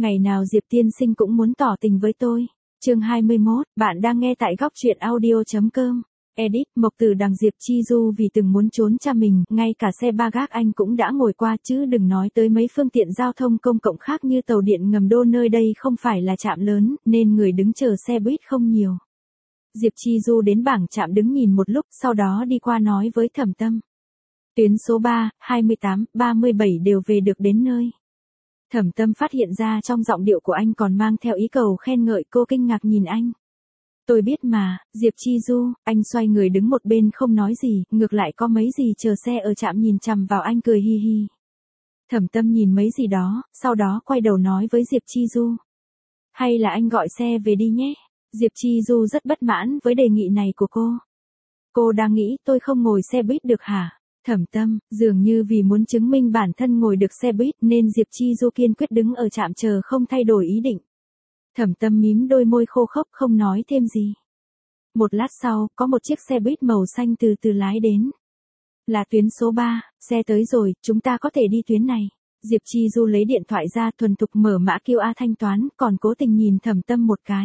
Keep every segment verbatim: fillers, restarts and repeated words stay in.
Ngày nào Diệp tiên sinh cũng muốn tỏ tình với tôi. Chương hai mươi mốt, bạn đang nghe tại góc truyện audio chấm com. Edit, Mộc Tử Đằng. Diệp Chi Du vì từng muốn trốn cha mình, ngay cả xe ba gác anh cũng đã ngồi qua, chứ đừng nói tới mấy phương tiện giao thông công cộng khác như tàu điện ngầm đô. Nơi đây không phải là trạm lớn, nên người đứng chờ xe buýt không nhiều. Diệp Chi Du đến bảng trạm đứng nhìn một lúc, sau đó đi qua nói với Thẩm Tâm. Tuyến số ba, hai mươi tám, ba mươi bảy đều về được đến nơi. Thẩm Tâm phát hiện ra trong giọng điệu của anh còn mang theo ý cầu khen ngợi. Cô kinh ngạc nhìn anh. Tôi biết mà, Diệp Chi Du. Anh xoay người đứng một bên không nói gì, ngược lại có mấy gì chờ xe ở trạm nhìn chằm vào anh cười hi hi. Thẩm Tâm nhìn mấy gì đó, sau đó quay đầu nói với Diệp Chi Du. Hay là anh gọi xe về đi nhé. Diệp Chi Du rất bất mãn với đề nghị này của cô. Cô đang nghĩ tôi không ngồi xe buýt được hả? Thẩm Tâm, dường như vì muốn chứng minh bản thân ngồi được xe buýt nên Diệp Chi Du kiên quyết đứng ở trạm chờ không thay đổi ý định. Thẩm Tâm mím đôi môi khô khốc không nói thêm gì. Một lát sau, có một chiếc xe buýt màu xanh từ từ lái đến. Là tuyến số ba, xe tới rồi, chúng ta có thể đi tuyến này. Diệp Chi Du lấy điện thoại ra thuần thục mở mã quy rờ thanh toán, còn cố tình nhìn Thẩm Tâm một cái.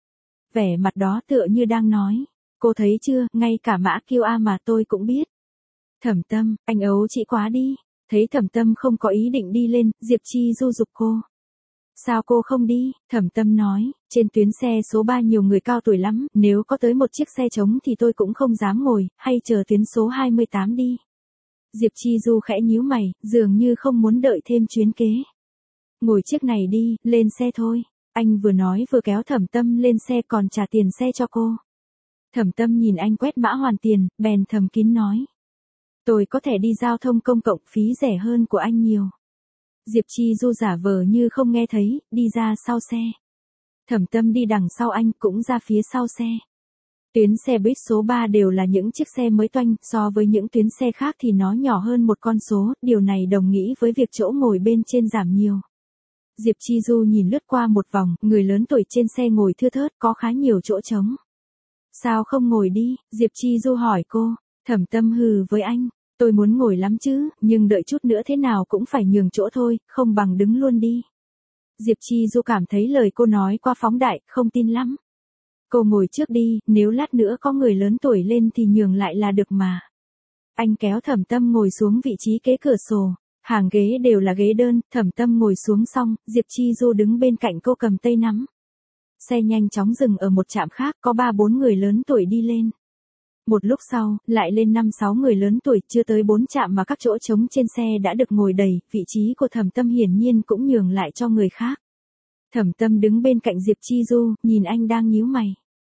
Vẻ mặt đó tựa như đang nói, cô thấy chưa, ngay cả mã quy rờ mà tôi cũng biết. Thẩm Tâm, anh ấu chỉ quá đi. Thấy Thẩm Tâm không có ý định đi lên, Diệp Chi Du giục cô. Sao cô không đi? Thẩm Tâm nói, trên tuyến xe số ba nhiều người cao tuổi lắm, nếu có tới một chiếc xe trống thì tôi cũng không dám ngồi, hay chờ tuyến số hai mươi tám đi. Diệp Chi Du khẽ nhíu mày, dường như không muốn đợi thêm chuyến kế. Ngồi chiếc này đi, lên xe thôi. Anh vừa nói vừa kéo Thẩm Tâm lên xe còn trả tiền xe cho cô. Thẩm Tâm nhìn anh quét mã hoàn tiền, bèn thầm kín nói. Tôi có thể đi giao thông công cộng, phí rẻ hơn của anh nhiều. Diệp Chi Du giả vờ như không nghe thấy, đi ra sau xe. Thẩm Tâm đi đằng sau anh cũng ra phía sau xe. Tuyến xe buýt số ba đều là những chiếc xe mới toanh, so với những tuyến xe khác thì nó nhỏ hơn một con số, điều này đồng nghĩa với việc chỗ ngồi bên trên giảm nhiều. Diệp Chi Du nhìn lướt qua một vòng, người lớn tuổi trên xe ngồi thưa thớt, có khá nhiều chỗ trống. Sao không ngồi đi? Diệp Chi Du hỏi cô. Thẩm Tâm hừ với anh. Tôi muốn ngồi lắm chứ, nhưng đợi chút nữa thế nào cũng phải nhường chỗ thôi, không bằng đứng luôn đi. Diệp Chi Du cảm thấy lời cô nói quá phóng đại, không tin lắm. Cô ngồi trước đi, nếu lát nữa có người lớn tuổi lên thì nhường lại là được mà. Anh kéo Thẩm Tâm ngồi xuống vị trí kế cửa sổ. Hàng ghế đều là ghế đơn, Thẩm Tâm ngồi xuống xong, Diệp Chi Du đứng bên cạnh cô cầm tay nắm. Xe nhanh chóng dừng ở một trạm khác, có ba bốn người lớn tuổi đi lên. Một lúc sau, lại lên năm sáu người lớn tuổi, chưa tới bốn trạm mà các chỗ trống trên xe đã được ngồi đầy, vị trí của Thẩm Tâm hiển nhiên cũng nhường lại cho người khác. Thẩm Tâm đứng bên cạnh Diệp Chi Du, nhìn anh đang nhíu mày.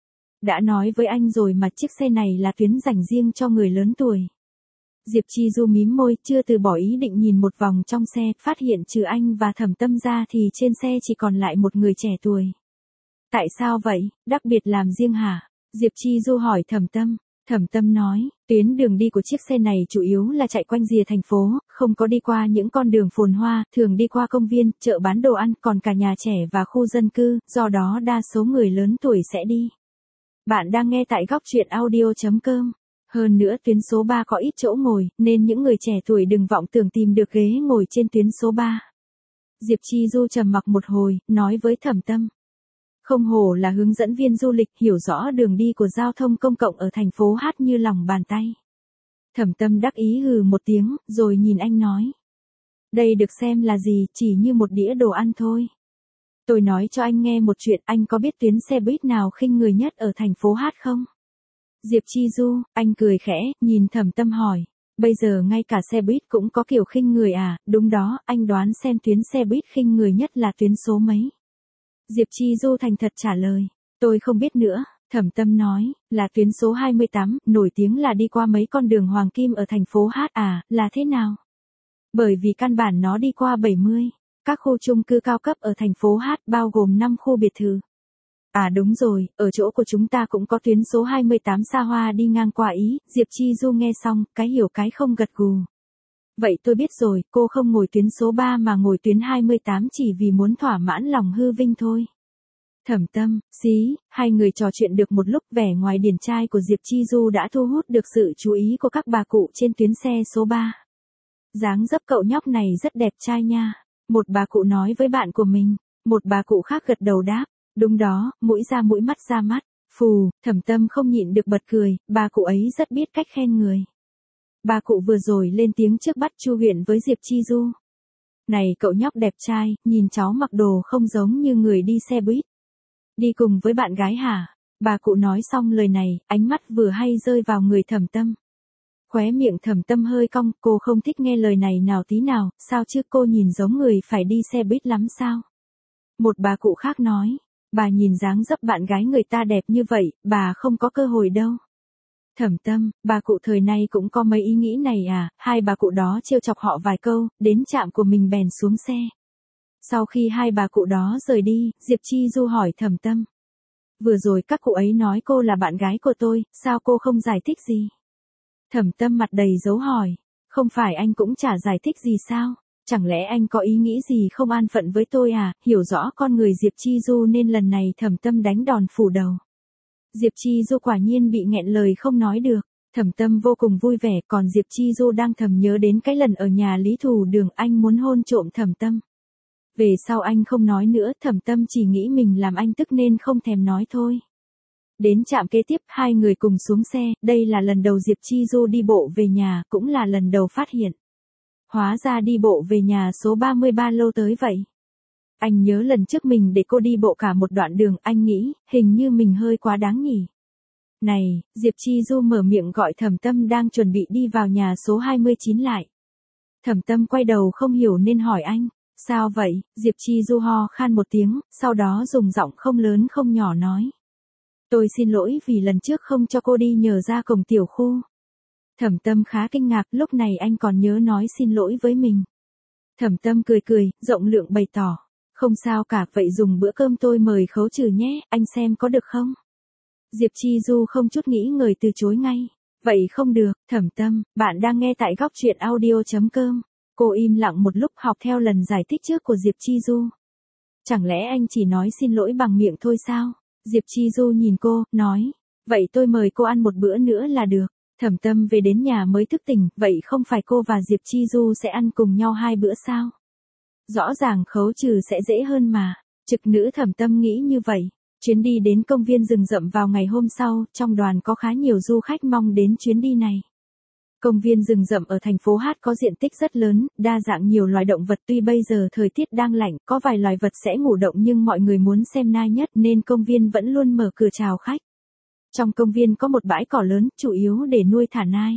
Đã nói với anh rồi mà chiếc xe này là tuyến dành riêng cho người lớn tuổi. Diệp Chi Du mím môi, chưa từ bỏ ý định nhìn một vòng trong xe, phát hiện trừ anh và Thẩm Tâm ra thì trên xe chỉ còn lại một người trẻ tuổi. Tại sao vậy, đặc biệt làm riêng hả? Diệp Chi Du hỏi Thẩm Tâm. Thẩm Tâm nói, tuyến đường đi của chiếc xe này chủ yếu là chạy quanh rìa thành phố, không có đi qua những con đường phồn hoa, thường đi qua công viên, chợ bán đồ ăn, còn cả nhà trẻ và khu dân cư, do đó đa số người lớn tuổi sẽ đi. Bạn đang nghe tại góc truyện audio chấm com. Hơn nữa tuyến số ba có ít chỗ ngồi, nên những người trẻ tuổi đừng vọng tưởng tìm được ghế ngồi trên tuyến số ba. Diệp Chi Du trầm mặc một hồi, nói với Thẩm Tâm. Không hổ là hướng dẫn viên du lịch, hiểu rõ đường đi của giao thông công cộng ở thành phố Hát như lòng bàn tay. Thẩm Tâm đắc ý hừ một tiếng, rồi nhìn anh nói. Đây được xem là gì, chỉ như một đĩa đồ ăn thôi. Tôi nói cho anh nghe một chuyện, anh có biết tuyến xe buýt nào khinh người nhất ở thành phố Hát không? Diệp Chi Du, anh cười khẽ, nhìn Thẩm Tâm hỏi. Bây giờ ngay cả xe buýt cũng có kiểu khinh người à? Đúng đó, anh đoán xem tuyến xe buýt khinh người nhất là tuyến số mấy? Diệp Chi Du thành thật trả lời. Tôi không biết nữa. Thẩm Tâm nói, là tuyến số hai mươi tám, nổi tiếng là đi qua mấy con đường hoàng kim ở thành phố Hát à, là thế nào? Bởi vì căn bản nó đi qua bảy mươi, các khu chung cư cao cấp ở thành phố Hát bao gồm năm khu biệt thự. À đúng rồi, ở chỗ của chúng ta cũng có tuyến số hai mươi tám xa hoa đi ngang qua ý. Diệp Chi Du nghe xong, cái hiểu cái không gật gù. Vậy tôi biết rồi, cô không ngồi tuyến số ba mà ngồi tuyến hai mươi tám chỉ vì muốn thỏa mãn lòng hư vinh thôi. Thẩm Tâm, xí, hai người trò chuyện được một lúc, vẻ ngoài điển trai của Diệp Chi Du đã thu hút được sự chú ý của các bà cụ trên tuyến xe số ba. Dáng dấp cậu nhóc này rất đẹp trai nha. Một bà cụ nói với bạn của mình. Một bà cụ khác gật đầu đáp, đúng đó, mũi ra mũi mắt ra mắt. Phù, Thẩm Tâm không nhịn được bật cười, bà cụ ấy rất biết cách khen người. Bà cụ vừa rồi lên tiếng trước bắt Chu Huyền với Diệp Chi Du. Này cậu nhóc đẹp trai, nhìn cháu mặc đồ không giống như người đi xe buýt. Đi cùng với bạn gái hả? Bà cụ nói xong lời này, ánh mắt vừa hay rơi vào người Thẩm Tâm. Khóe miệng Thẩm Tâm hơi cong, cô không thích nghe lời này nào tí nào, sao chứ cô nhìn giống người phải đi xe buýt lắm sao? Một bà cụ khác nói, bà nhìn dáng dấp bạn gái người ta đẹp như vậy, bà không có cơ hội đâu. Thẩm Tâm, bà cụ thời nay cũng có mấy ý nghĩ này à, hai bà cụ đó trêu chọc họ vài câu, đến trạm của mình bèn xuống xe. Sau khi hai bà cụ đó rời đi, Diệp Chi Du hỏi Thẩm Tâm. Vừa rồi các cụ ấy nói cô là bạn gái của tôi, sao cô không giải thích gì? Thẩm Tâm mặt đầy dấu hỏi, không phải anh cũng chả giải thích gì sao? Chẳng lẽ anh có ý nghĩ gì không an phận với tôi à, hiểu rõ con người Diệp Chi Du nên lần này Thẩm Tâm đánh đòn phủ đầu. Diệp Chi Du quả nhiên bị nghẹn lời không nói được, Thẩm Tâm vô cùng vui vẻ, còn Diệp Chi Du đang thầm nhớ đến cái lần ở nhà Lý Thù Đường anh muốn hôn trộm Thẩm Tâm. Về sau anh không nói nữa, Thẩm Tâm chỉ nghĩ mình làm anh tức nên không thèm nói thôi. Đến trạm kế tiếp, hai người cùng xuống xe, đây là lần đầu Diệp Chi Du đi bộ về nhà, cũng là lần đầu phát hiện. Hóa ra đi bộ về nhà số ba mươi ba lâu tới vậy. Anh nhớ lần trước mình để cô đi bộ cả một đoạn đường, anh nghĩ, hình như mình hơi quá đáng nhỉ. Này, Diệp Chi Du mở miệng gọi Thẩm Tâm đang chuẩn bị đi vào nhà số hai mươi chín lại. Thẩm Tâm quay đầu không hiểu nên hỏi anh, sao vậy? Diệp Chi Du ho khan một tiếng, sau đó dùng giọng không lớn không nhỏ nói. Tôi xin lỗi vì lần trước không cho cô đi nhờ ra cổng tiểu khu. Thẩm Tâm khá kinh ngạc, lúc này anh còn nhớ nói xin lỗi với mình. Thẩm Tâm cười cười, rộng lượng bày tỏ. Không sao cả, vậy dùng bữa cơm tôi mời khấu trừ nhé, anh xem có được không? Diệp Chi Du không chút nghĩ ngợi từ chối ngay. Vậy không được, Thẩm Tâm, bạn đang nghe tại góc truyện audio chấm com. Cô im lặng một lúc học theo lần giải thích trước của Diệp Chi Du. Chẳng lẽ anh chỉ nói xin lỗi bằng miệng thôi sao? Diệp Chi Du nhìn cô, nói. Vậy tôi mời cô ăn một bữa nữa là được. Thẩm Tâm về đến nhà mới thức tỉnh, vậy không phải cô và Diệp Chi Du sẽ ăn cùng nhau hai bữa sao? Rõ ràng khấu trừ sẽ dễ hơn mà. Trực nữ Thẩm Tâm nghĩ như vậy. Chuyến đi đến công viên rừng rậm vào ngày hôm sau, trong đoàn có khá nhiều du khách mong đến chuyến đi này. Công viên rừng rậm ở thành phố Hát có diện tích rất lớn, đa dạng nhiều loài động vật, tuy bây giờ thời tiết đang lạnh, có vài loài vật sẽ ngủ động nhưng mọi người muốn xem nai nhất nên công viên vẫn luôn mở cửa chào khách. Trong công viên có một bãi cỏ lớn, chủ yếu để nuôi thả nai.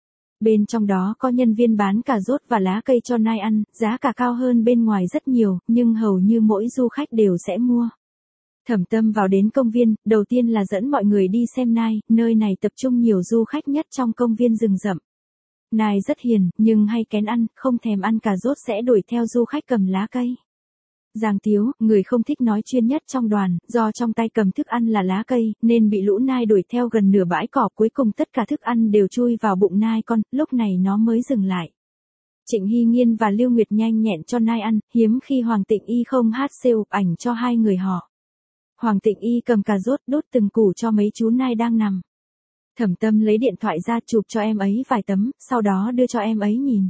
Bên trong đó có nhân viên bán cà rốt và lá cây cho nai ăn, giá cả cao hơn bên ngoài rất nhiều, nhưng hầu như mỗi du khách đều sẽ mua. Thẩm Tâm vào đến công viên, đầu tiên là dẫn mọi người đi xem nai, nơi này tập trung nhiều du khách nhất trong công viên rừng rậm. Nai rất hiền, nhưng hay kén ăn, không thèm ăn cà rốt sẽ đuổi theo du khách cầm lá cây. Giang Tiếu, người không thích nói chuyên nhất trong đoàn, do trong tay cầm thức ăn là lá cây, nên bị lũ nai đuổi theo gần nửa bãi cỏ, cuối cùng tất cả thức ăn đều chui vào bụng nai con, lúc này nó mới dừng lại. Trịnh Hy Nhiên và Lưu Nguyệt nhanh nhẹn cho nai ăn, hiếm khi Hoàng Tịnh Y không hát xêu ảnh cho hai người họ. Hoàng Tịnh Y cầm cà rốt đốt từng củ cho mấy chú nai đang nằm. Thẩm Tâm lấy điện thoại ra chụp cho em ấy vài tấm, sau đó đưa cho em ấy nhìn.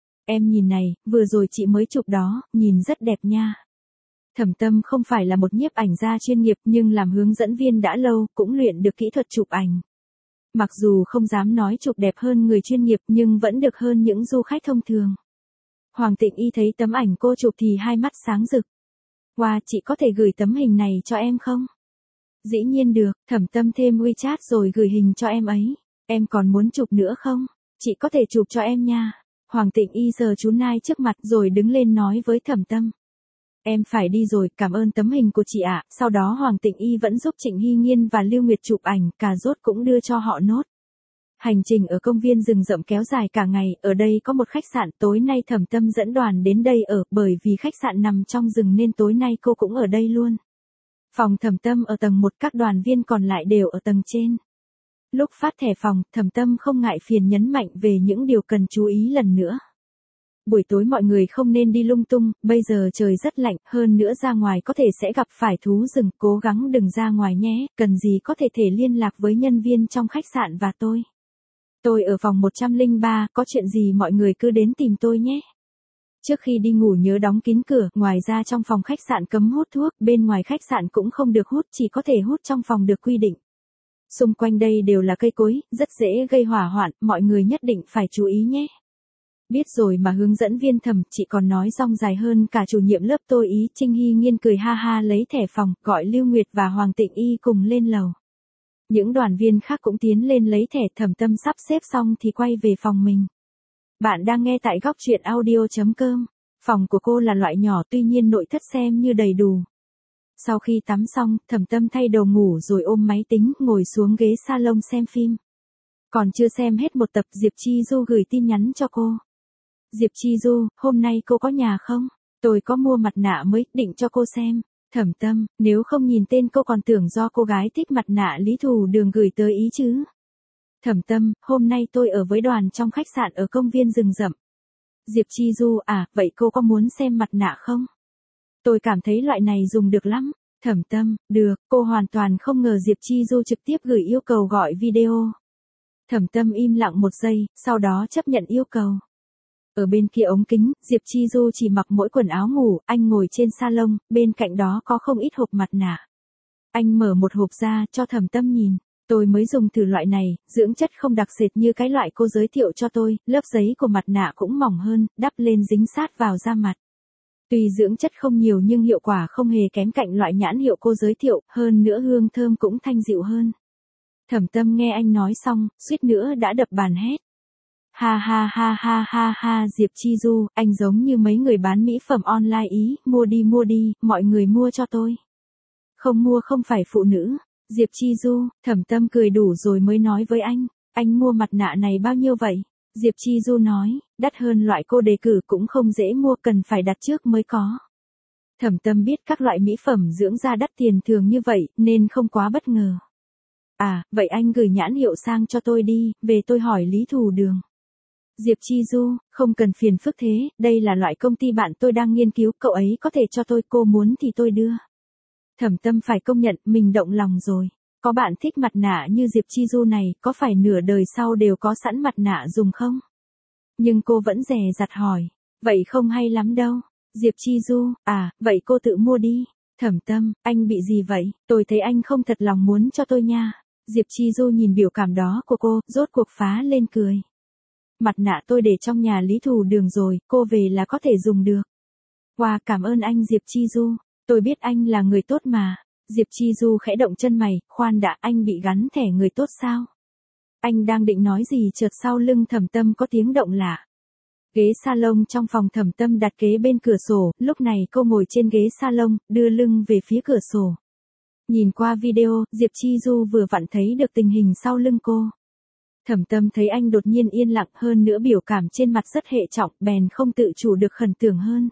Em nhìn này, vừa rồi chị mới chụp đó, nhìn rất đẹp nha. Thẩm Tâm không phải là một nhiếp ảnh gia chuyên nghiệp nhưng làm hướng dẫn viên đã lâu, cũng luyện được kỹ thuật chụp ảnh. Mặc dù không dám nói chụp đẹp hơn người chuyên nghiệp nhưng vẫn được hơn những du khách thông thường. Hoàng Tịnh Y thấy tấm ảnh cô chụp thì hai mắt sáng rực. Wow, chị có thể gửi tấm hình này cho em không? Dĩ nhiên được, Thẩm Tâm thêm WeChat rồi gửi hình cho em ấy. Em còn muốn chụp nữa không? Chị có thể chụp cho em nha. Hoàng Tịnh Y sờ chú nai trước mặt rồi đứng lên nói với Thẩm Tâm. Em phải đi rồi, cảm ơn tấm hình của chị ạ. Sau đó Hoàng Tịnh Y vẫn giúp Trịnh Hy Nhiên và Lưu Nguyệt chụp ảnh, cà rốt cũng đưa cho họ nốt. Hành trình ở công viên rừng rậm kéo dài cả ngày, ở đây có một khách sạn, tối nay Thẩm Tâm dẫn đoàn đến đây ở, bởi vì khách sạn nằm trong rừng nên tối nay cô cũng ở đây luôn. Phòng Thẩm Tâm ở tầng một, các đoàn viên còn lại đều ở tầng trên. Lúc phát thẻ phòng, Thẩm Tâm không ngại phiền nhấn mạnh về những điều cần chú ý lần nữa. Buổi tối mọi người không nên đi lung tung, bây giờ trời rất lạnh, hơn nữa ra ngoài có thể sẽ gặp phải thú rừng, cố gắng đừng ra ngoài nhé, cần gì có thể thể liên lạc với nhân viên trong khách sạn và tôi. Tôi ở phòng một trăm lẻ ba, có chuyện gì mọi người cứ đến tìm tôi nhé. Trước khi đi ngủ nhớ đóng kín cửa, ngoài ra trong phòng khách sạn cấm hút thuốc, bên ngoài khách sạn cũng không được hút, chỉ có thể hút trong phòng được quy định. Xung quanh đây đều là cây cối, rất dễ gây hỏa hoạn, mọi người nhất định phải chú ý nhé. Biết rồi mà hướng dẫn viên Thẩm, chị còn nói rong dài hơn cả chủ nhiệm lớp tôi ý. Trinh Hy Nghiên cười ha ha lấy thẻ phòng, gọi Lưu Nguyệt và Hoàng Tịnh Y cùng lên lầu. Những đoàn viên khác cũng tiến lên lấy thẻ. Thẩm Tâm sắp xếp xong thì quay về phòng mình. Bạn đang nghe tại góc truyện audio chấm com. Phòng của cô là loại nhỏ, tuy nhiên nội thất xem như đầy đủ. Sau khi tắm xong, Thẩm Tâm thay đồ ngủ rồi ôm máy tính, ngồi xuống ghế salon xem phim. Còn chưa xem hết một tập, Diệp Chi Du gửi tin nhắn cho cô. Diệp Chi Du, hôm nay cô có nhà không? Tôi có mua mặt nạ mới, định cho cô xem. Thẩm Tâm, nếu không nhìn tên cô còn tưởng do cô gái thích mặt nạ Lý Thù Đường gửi tới ý chứ. Thẩm Tâm, hôm nay tôi ở với đoàn trong khách sạn ở công viên rừng rậm. Diệp Chi Du, à, vậy cô có muốn xem mặt nạ không? Tôi cảm thấy loại này dùng được lắm. Thẩm Tâm, được, cô hoàn toàn không ngờ Diệp Chi Du trực tiếp gửi yêu cầu gọi video. Thẩm Tâm im lặng một giây, sau đó chấp nhận yêu cầu. Ở bên kia ống kính, Diệp Chi Du chỉ mặc mỗi quần áo ngủ, anh ngồi trên salon, bên cạnh đó có không ít hộp mặt nạ. Anh mở một hộp ra cho Thẩm Tâm nhìn. Tôi mới dùng thử loại này, dưỡng chất không đặc sệt như cái loại cô giới thiệu cho tôi, lớp giấy của mặt nạ cũng mỏng hơn, đắp lên dính sát vào da mặt. Tuy dưỡng chất không nhiều nhưng hiệu quả không hề kém cạnh loại nhãn hiệu cô giới thiệu, hơn nữa hương thơm cũng thanh dịu hơn. Thẩm Tâm nghe anh nói xong, suýt nữa đã đập bàn hét. Ha ha ha ha ha ha, Diệp Chi Du, anh giống như mấy người bán mỹ phẩm online ý, mua đi mua đi, mọi người mua cho tôi. Không mua không phải phụ nữ. Diệp Chi Du, Thẩm Tâm cười đủ rồi mới nói với anh, anh mua mặt nạ này bao nhiêu vậy? Diệp Chi Du nói, đắt hơn loại cô đề cử cũng không dễ mua, cần phải đặt trước mới có. Thẩm Tâm biết các loại mỹ phẩm dưỡng da đắt tiền thường như vậy, nên không quá bất ngờ. À, vậy anh gửi nhãn hiệu sang cho tôi đi, về tôi hỏi Lý Thù Đường. Diệp Chi Du, không cần phiền phức thế, đây là loại công ty bạn tôi đang nghiên cứu, cậu ấy có thể cho tôi, cô muốn thì tôi đưa. Thẩm Tâm phải công nhận, mình động lòng rồi. Có bạn thích mặt nạ như Diệp Chi Du này, có phải nửa đời sau đều có sẵn mặt nạ dùng không? Nhưng cô vẫn dè dặt hỏi, vậy không hay lắm đâu. Diệp Chi Du, à, vậy cô tự mua đi. Thẩm Tâm, anh bị gì vậy? Tôi thấy anh không thật lòng muốn cho tôi nha. Diệp Chi Du nhìn biểu cảm đó của cô, rốt cuộc phá lên cười. Mặt nạ tôi để trong nhà Lý Thù Đường rồi, cô về là có thể dùng được. Wow, cảm ơn anh Diệp Chi Du. Tôi biết anh là người tốt mà. Diệp Chi Du khẽ động chân mày, khoan đã, anh bị gắn thẻ người tốt sao? Anh đang định nói gì chợt sau lưng Thẩm Tâm có tiếng động lạ. Ghế salon trong phòng Thẩm Tâm đặt kế bên cửa sổ, lúc này cô ngồi trên ghế salon, đưa lưng về phía cửa sổ. Nhìn qua video, Diệp Chi Du vừa vặn thấy được tình hình sau lưng cô. Thẩm Tâm thấy anh đột nhiên yên lặng, hơn nữa biểu cảm trên mặt rất hệ trọng, bèn không tự chủ được khẩn tưởng hơn.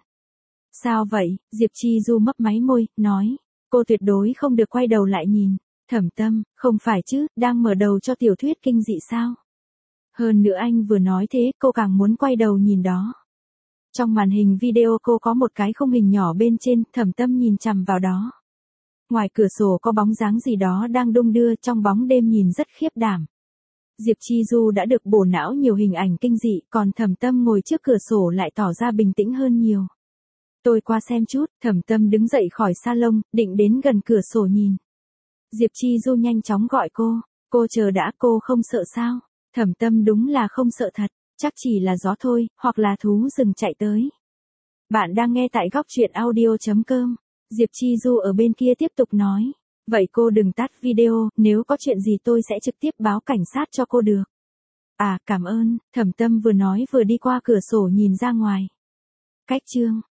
Sao vậy? Diệp Chi Du mấp máy môi, nói. Cô tuyệt đối không được quay đầu lại nhìn. Thẩm Tâm, không phải chứ, đang mở đầu cho tiểu thuyết kinh dị sao? Hơn nữa anh vừa nói thế, cô càng muốn quay đầu nhìn đó. Trong màn hình video cô có một cái khung hình nhỏ bên trên, Thẩm Tâm nhìn chằm vào đó. Ngoài cửa sổ có bóng dáng gì đó đang đung đưa, trong bóng đêm nhìn rất khiếp đảm. Diệp Chi Du đã được bổ não nhiều hình ảnh kinh dị, còn Thẩm Tâm ngồi trước cửa sổ lại tỏ ra bình tĩnh hơn nhiều. Tôi qua xem chút, Thẩm Tâm đứng dậy khỏi salon, định đến gần cửa sổ nhìn. Diệp Chi Du nhanh chóng gọi cô, cô chờ đã, cô không sợ sao? Thẩm Tâm đúng là không sợ thật, chắc chỉ là gió thôi, hoặc là thú rừng chạy tới. Bạn đang nghe tại góc truyện audio chấm com. Diệp Chi Du ở bên kia tiếp tục nói. Vậy cô đừng tắt video, nếu có chuyện gì tôi sẽ trực tiếp báo cảnh sát cho cô được. À, cảm ơn, Thẩm Tâm vừa nói vừa đi qua cửa sổ nhìn ra ngoài. Cách chương